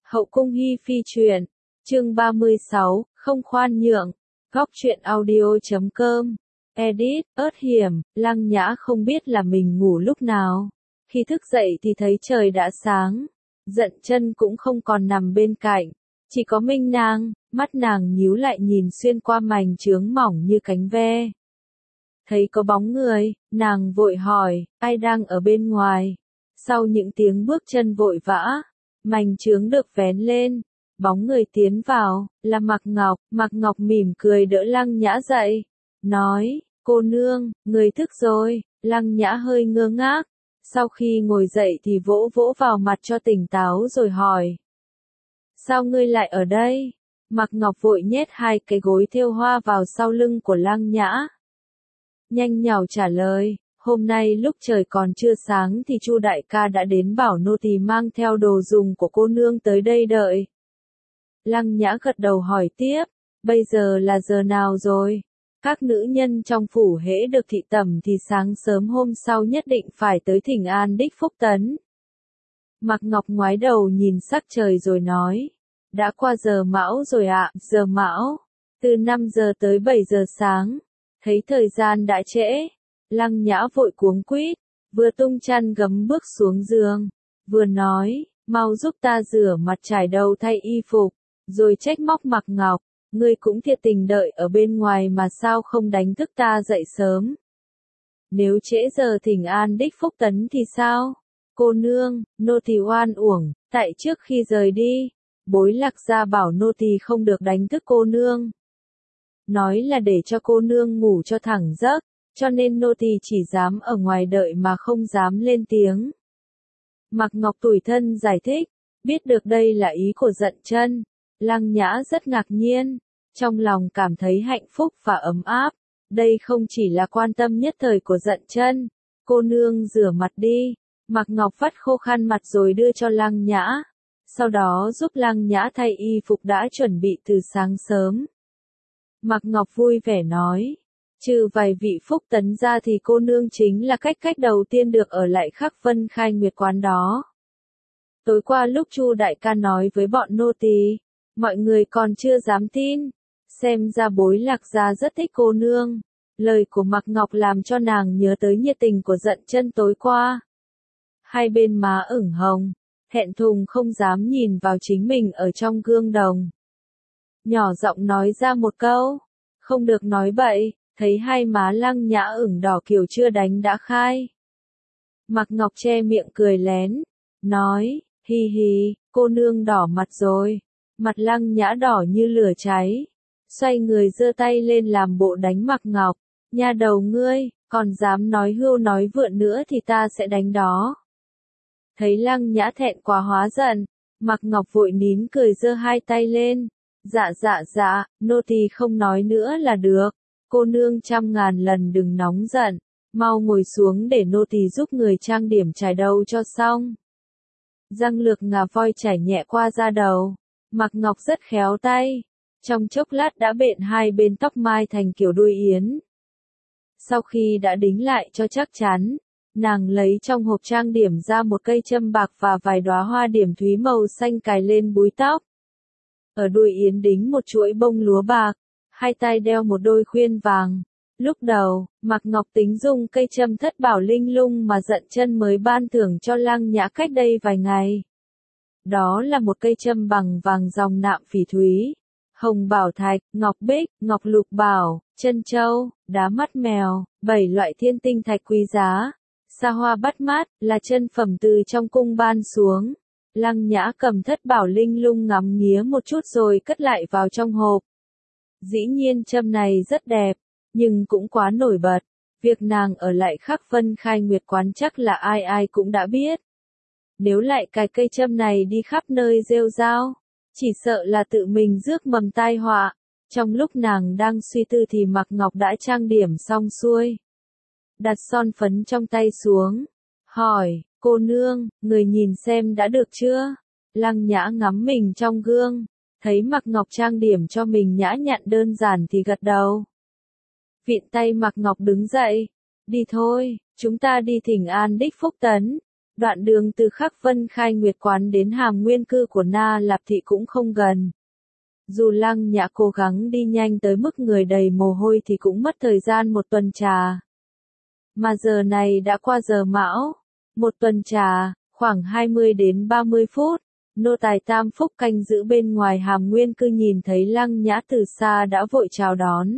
Hậu cung hi phi truyện, chương 36, không khoan nhượng, góc truyện audio.com, edit, ớt hiểm, Lăng Nhã không biết là mình ngủ lúc nào. Khi thức dậy thì thấy trời đã sáng, Dận Chân cũng không còn nằm bên cạnh, chỉ có Minh Nang, mắt nàng nhíu lại nhìn xuyên qua mành chướng mỏng như cánh ve. Thấy có bóng người, nàng vội hỏi, ai đang ở bên ngoài? Sau những tiếng bước chân vội vã, mành chướng được vén lên, bóng người tiến vào, là Mạc Ngọc. Mạc Ngọc mỉm cười đỡ Lăng Nhã dậy, nói, cô nương, người thức rồi. Lăng Nhã hơi ngơ ngác, sau khi ngồi dậy thì vỗ vỗ vào mặt cho tỉnh táo rồi hỏi, sao ngươi lại ở đây? Mạc Ngọc vội nhét hai cái gối thêu hoa vào sau lưng của Lăng Nhã, nhanh nhảu trả lời, hôm nay lúc trời còn chưa sáng thì Chu đại ca đã đến bảo nô tỳ mang theo đồ dùng của cô nương tới đây đợi. Lăng Nhã gật đầu hỏi tiếp, bây giờ là giờ nào rồi? Các nữ nhân trong phủ hễ được thị tẩm thì sáng sớm hôm sau nhất định phải tới thỉnh an đích Phúc Tấn. Mạc Ngọc ngoái đầu nhìn sắc trời rồi nói, đã qua giờ mão rồi ạ. Giờ mão, từ 5 giờ tới 7 giờ sáng. Thấy thời gian đã trễ, Lăng Nhã vội cuống quýt, vừa tung chăn gấm bước xuống giường, vừa nói, mau giúp ta rửa mặt trải đầu thay y phục, rồi trách móc Mạc Ngọc, ngươi cũng thiệt tình đợi ở bên ngoài mà sao không đánh thức ta dậy sớm. Nếu trễ giờ thỉnh an đích Phúc Tấn thì sao? Cô nương, nô tỳ oan uổng, tại trước khi rời đi, bối Lạc gia bảo nô tỳ không được đánh thức cô nương. Nói là để cho cô nương ngủ cho thẳng giấc, cho nên nô tỳ chỉ dám ở ngoài đợi mà không dám lên tiếng. Mạc Ngọc tủi thân giải thích, biết được đây là ý của Dận Chân, Lăng Nhã rất ngạc nhiên, trong lòng cảm thấy hạnh phúc và ấm áp, đây không chỉ là quan tâm nhất thời của Dận Chân. Cô nương rửa mặt đi. Mạc Ngọc vắt khô khăn mặt rồi đưa cho Lăng Nhã, sau đó giúp Lăng Nhã thay y phục đã chuẩn bị từ sáng sớm. Mạc Ngọc vui vẻ nói, trừ vài vị Phúc Tấn ra thì cô nương chính là cách đầu tiên được ở lại Khắc Vân Khai Nguyệt quán đó. Tối qua lúc Chu đại ca nói với bọn nô tỳ, mọi người còn chưa dám tin, xem ra bối Lạc gia rất thích cô nương. Lời của Mạc Ngọc làm cho nàng nhớ tới nhiệt tình của Dận Chân tối qua. Hai bên má ửng hồng, thẹn thùng không dám nhìn vào chính mình ở trong gương đồng. Nhỏ giọng nói ra một câu, không được nói bậy, thấy hai má Lăng Nhã ửng đỏ kiểu chưa đánh đã khai. Mạc Ngọc che miệng cười lén, nói, hi hi, cô nương đỏ mặt rồi. Mặt Lăng Nhã đỏ như lửa cháy, xoay người giơ tay lên làm bộ đánh Mạc Ngọc, nha đầu ngươi, còn dám nói hưu nói vượn nữa thì ta sẽ đánh đó. Thấy Lăng Nhã thẹn quá hóa giận, Mạc Ngọc vội nín cười giơ hai tay lên, dạ, nô tỳ không nói nữa là được, cô nương trăm ngàn lần đừng nóng giận, mau ngồi xuống để nô tỳ giúp người trang điểm trải đầu cho xong. Răng lược ngà voi chảy nhẹ qua da đầu, Mạc Ngọc rất khéo tay, trong chốc lát đã bện hai bên tóc mai thành kiểu đuôi yến. Sau khi đã đính lại cho chắc chắn, nàng lấy trong hộp trang điểm ra một cây châm bạc và vài đóa hoa điểm thúy màu xanh cài lên búi tóc. Ở đuôi yến đính một chuỗi bông lúa bạc, hai tay đeo một đôi khuyên vàng. Lúc đầu, Mạc Ngọc tính dùng cây châm thất bảo linh lung mà Dận Chân mới ban thưởng cho Lăng Nhã cách đây vài ngày. Đó là một cây châm bằng vàng dòng nạm phỉ thúy, hồng bảo thạch, ngọc bích, ngọc lục bảo, chân châu, đá mắt mèo, 7 loại thiên tinh thạch quý giá, sa hoa bắt mắt, là chân phẩm từ trong cung ban xuống. Lăng Nhã cầm thất bảo linh lung ngắm nghía một chút rồi cất lại vào trong hộp. Dĩ nhiên châm này rất đẹp, nhưng cũng quá nổi bật. Việc nàng ở lại Khắc Vân Khai Nguyệt quán chắc là ai cũng đã biết. Nếu lại cài cây châm này đi khắp nơi rêu rao, chỉ sợ là tự mình rước mầm tai họa. Trong lúc nàng đang suy tư thì Mạc Ngọc đã trang điểm xong xuôi. Đặt son phấn trong tay xuống, hỏi, cô nương, người nhìn xem đã được chưa? Lăng Nhã ngắm mình trong gương, thấy Mạc Ngọc trang điểm cho mình nhã nhặn đơn giản thì gật đầu. Vịn tay Mạc Ngọc đứng dậy, đi thôi, chúng ta đi thỉnh an đích Phúc Tấn. Đoạn đường từ Khắc Vân Khai Nguyệt Quán đến Hàm Nguyên cư của Na Lạp Thị cũng không gần. Dù Lăng Nhã cố gắng đi nhanh tới mức người đầy mồ hôi thì cũng mất thời gian một tuần trà. Mà giờ này đã qua giờ mão. Một tuần trà, khoảng 20 đến 30 phút. Nô tài Tam Phúc canh giữ bên ngoài Hàm Nguyên cư nhìn thấy Lăng Nhã từ xa đã vội chào đón.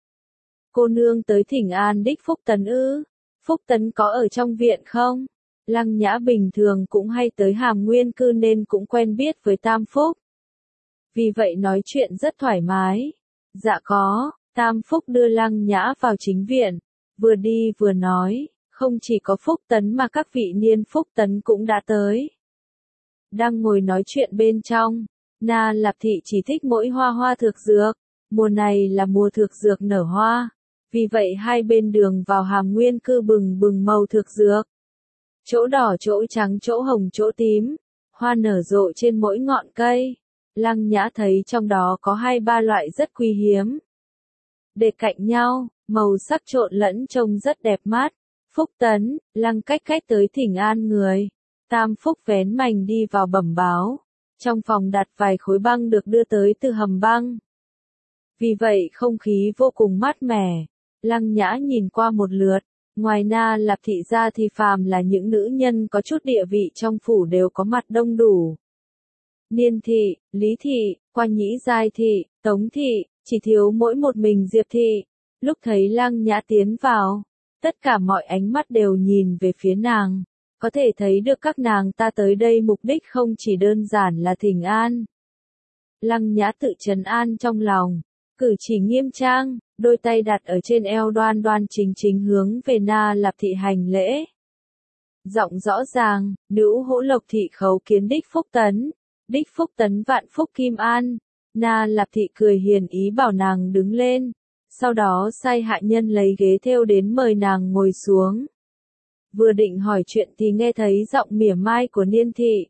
Cô nương tới thỉnh an đích Phúc Tấn ư? Phúc Tấn có ở trong viện không? Lăng Nhã bình thường cũng hay tới Hàm Nguyên cư nên cũng quen biết với Tam Phúc. Vì vậy nói chuyện rất thoải mái. Dạ có, Tam Phúc đưa Lăng Nhã vào chính viện. Vừa đi vừa nói, không chỉ có Phúc Tấn mà các vị niên Phúc Tấn cũng đã tới. Đang ngồi nói chuyện bên trong, Na Lạp Thị chỉ thích mỗi hoa hoa thược dược. Mùa này là mùa thược dược nở hoa. Vì vậy hai bên đường vào Hàm Nguyên cư bừng bừng màu thược dược. Chỗ đỏ chỗ trắng chỗ hồng chỗ tím. Hoa nở rộ trên mỗi ngọn cây. Lăng Nhã thấy trong đó có 2-3 loại rất quý hiếm. Để cạnh nhau, màu sắc trộn lẫn trông rất đẹp mắt. Phúc Tấn, Lăng Cách Cách tới thỉnh an người. Tam Phúc vén mành đi vào bẩm báo. Trong phòng đặt vài khối băng được đưa tới từ hầm băng. Vì vậy không khí vô cùng mát mẻ. Lăng Nhã nhìn qua một lượt. Ngoài Na Lạp Thị ra thì phàm là những nữ nhân có chút địa vị trong phủ đều có mặt đông đủ. Niên Thị, Lý Thị, Qua Nhĩ Giai Thị, Tống Thị, chỉ thiếu mỗi một mình Diệp Thị. Lúc thấy Lăng Nhã tiến vào, tất cả mọi ánh mắt đều nhìn về phía nàng. Có thể thấy được các nàng ta tới đây mục đích không chỉ đơn giản là thỉnh an. Lăng Nhã tự trấn an trong lòng, cử chỉ nghiêm trang, đôi tay đặt ở trên eo đoan đoan chính chính hướng về Na Lạp Thị hành lễ. Giọng rõ ràng, nữ Hỗ Lộc Thị khấu kiến đích Phúc Tấn. Đích Phúc Tấn vạn phúc kim an. Na Lạp Thị cười hiền ý bảo nàng đứng lên. Sau đó sai hạ nhân lấy ghế thêu đến mời nàng ngồi xuống. Vừa định hỏi chuyện thì nghe thấy giọng mỉa mai của Niên Thị.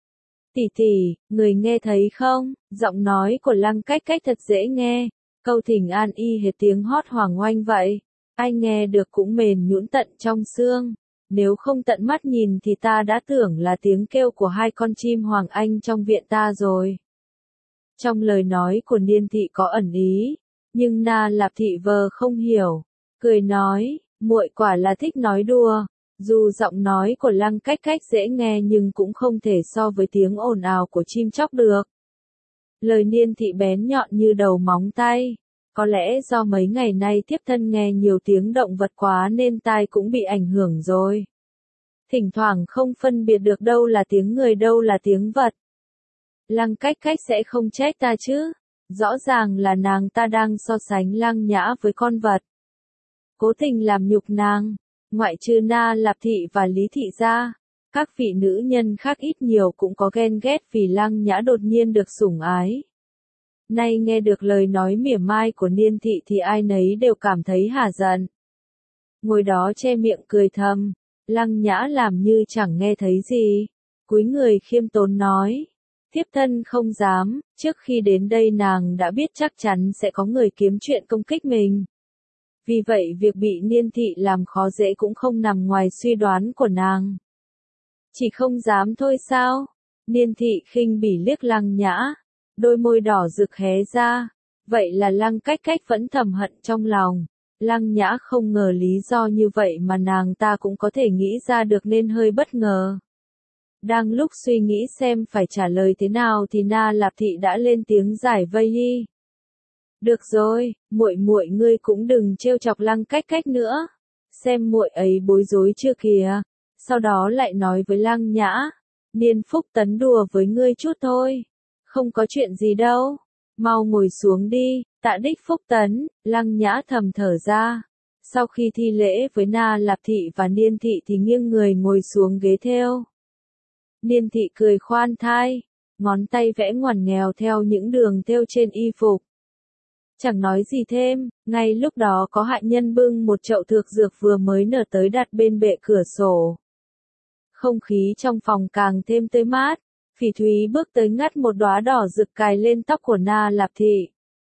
Tỷ tỷ, người nghe thấy không? Giọng nói của Lăng Cách Cách thật dễ nghe. Câu thỉnh an y hệt tiếng hót hoàng oanh vậy. Ai nghe được cũng mềm nhũn tận trong xương. Nếu không tận mắt nhìn thì ta đã tưởng là tiếng kêu của 2 con chim hoàng anh trong viện ta rồi. Trong lời nói của Niên Thị có ẩn ý, nhưng Na Lạp Thị vờ không hiểu, cười nói, muội quả là thích nói đùa. Dù giọng nói của Lăng Cách Cách dễ nghe nhưng cũng không thể so với tiếng ồn ào của chim chóc được. Lời Niên Thị bén nhọn như đầu móng tay. Có lẽ do mấy ngày nay thiếp thân nghe nhiều tiếng động vật quá nên tai cũng bị ảnh hưởng rồi. Thỉnh thoảng không phân biệt được đâu là tiếng người đâu là tiếng vật. Lăng Cách Cách sẽ không trách ta chứ. Rõ ràng là nàng ta đang so sánh Lăng Nhã với con vật. Cố tình làm nhục nàng. Ngoại trừ Na Lạp Thị và Lý Thị ra, các vị nữ nhân khác ít nhiều cũng có ghen ghét vì Lăng Nhã đột nhiên được sủng ái. Nay nghe được lời nói mỉa mai của Niên Thị thì ai nấy đều cảm thấy hả giận. Ngồi đó che miệng cười thầm, Lăng Nhã làm như chẳng nghe thấy gì. Cúi người khiêm tốn nói, thiếp thân không dám, trước khi đến đây nàng đã biết chắc chắn sẽ có người kiếm chuyện công kích mình. Vì vậy việc bị Niên Thị làm khó dễ cũng không nằm ngoài suy đoán của nàng. Chỉ không dám thôi sao? Niên Thị khinh bỉ liếc Lăng Nhã, đôi môi đỏ rực hé ra. Vậy là Lăng Cách Cách vẫn thầm hận trong lòng. Lăng Nhã không ngờ lý do như vậy mà nàng ta cũng có thể nghĩ ra được nên hơi bất ngờ. Đang lúc suy nghĩ xem phải trả lời thế nào thì Na Lạp Thị đã lên tiếng giải vây đi. Được rồi, muội muội ngươi cũng đừng trêu chọc Lăng Cách Cách nữa. Xem muội ấy bối rối chưa kìa. Sau đó lại nói với Lăng Nhã, Niên Phúc Tấn đùa với ngươi chút thôi. Không có chuyện gì đâu. Mau ngồi xuống đi, tạ đích Phúc Tấn. Lăng Nhã thầm thở ra. Sau khi thi lễ với Na Lạp Thị và Niên Thị thì nghiêng người ngồi xuống ghế thêu. Niên Thị cười khoan thai, ngón tay vẽ ngoằn nghèo theo những đường thêu trên y phục. Chẳng nói gì thêm, ngay lúc đó có hạ nhân bưng một chậu thược dược vừa mới nở tới đặt bên bệ cửa sổ. Không khí trong phòng càng thêm tươi mát, Phỉ Thúy bước tới ngắt một đóa đỏ rực cài lên tóc của Na Lạp Thị.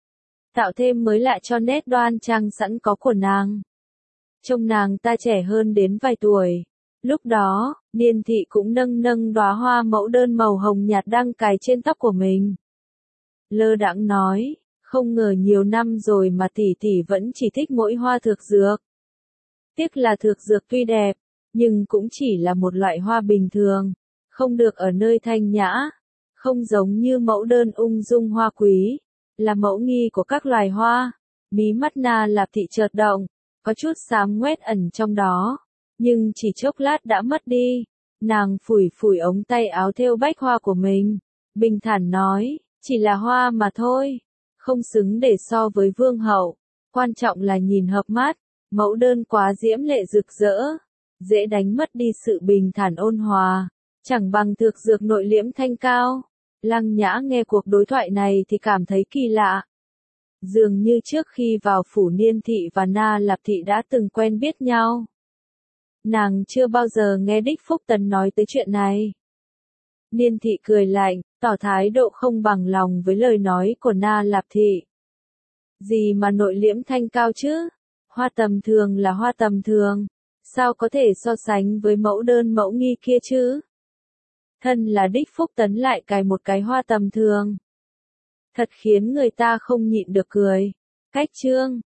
Tạo thêm mới lạ cho nét đoan trang sẵn có của nàng. Trông nàng ta trẻ hơn đến vài tuổi, Lúc đó, Niên thị cũng nâng nâng đóa hoa mẫu đơn màu hồng nhạt đang cài trên tóc của mình. Lơ đãng nói, không ngờ nhiều năm rồi mà tỷ tỷ vẫn chỉ thích mỗi hoa thược dược. Tiếc là thược dược tuy đẹp, nhưng cũng chỉ là một loại hoa bình thường, không được ở nơi thanh nhã, không giống như mẫu đơn ung dung hoa quý, là mẫu nghi của các loài hoa. Mí mắt Na Lạp Thị chợt động, có chút xám ngoét ẩn trong đó, nhưng chỉ chốc lát đã mất đi. Nàng phủi phủi ống tay áo thêu bách hoa của mình, bình thản nói, chỉ là hoa mà thôi, không xứng để so với vương hậu, quan trọng là nhìn hợp mắt, mẫu đơn quá diễm lệ rực rỡ, dễ đánh mất đi sự bình thản ôn hòa, chẳng bằng thược dược nội liễm thanh cao. Lăng Nhã nghe cuộc đối thoại này thì cảm thấy kỳ lạ. Dường như trước khi vào phủ Niên thị và Na Lạp thị đã từng quen biết nhau. Nàng chưa bao giờ nghe Đích Phúc Tấn nói tới chuyện này. Niên thị cười lạnh, tỏ thái độ không bằng lòng với lời nói của Na Lạp thị. Gì mà nội liễm thanh cao chứ? Hoa tầm thường là hoa tầm thường, sao có thể so sánh với mẫu đơn mẫu nghi kia chứ? Thân là Đích Phúc Tấn lại cài một cái hoa tầm thường. Thật khiến người ta không nhịn được cười. Cách chương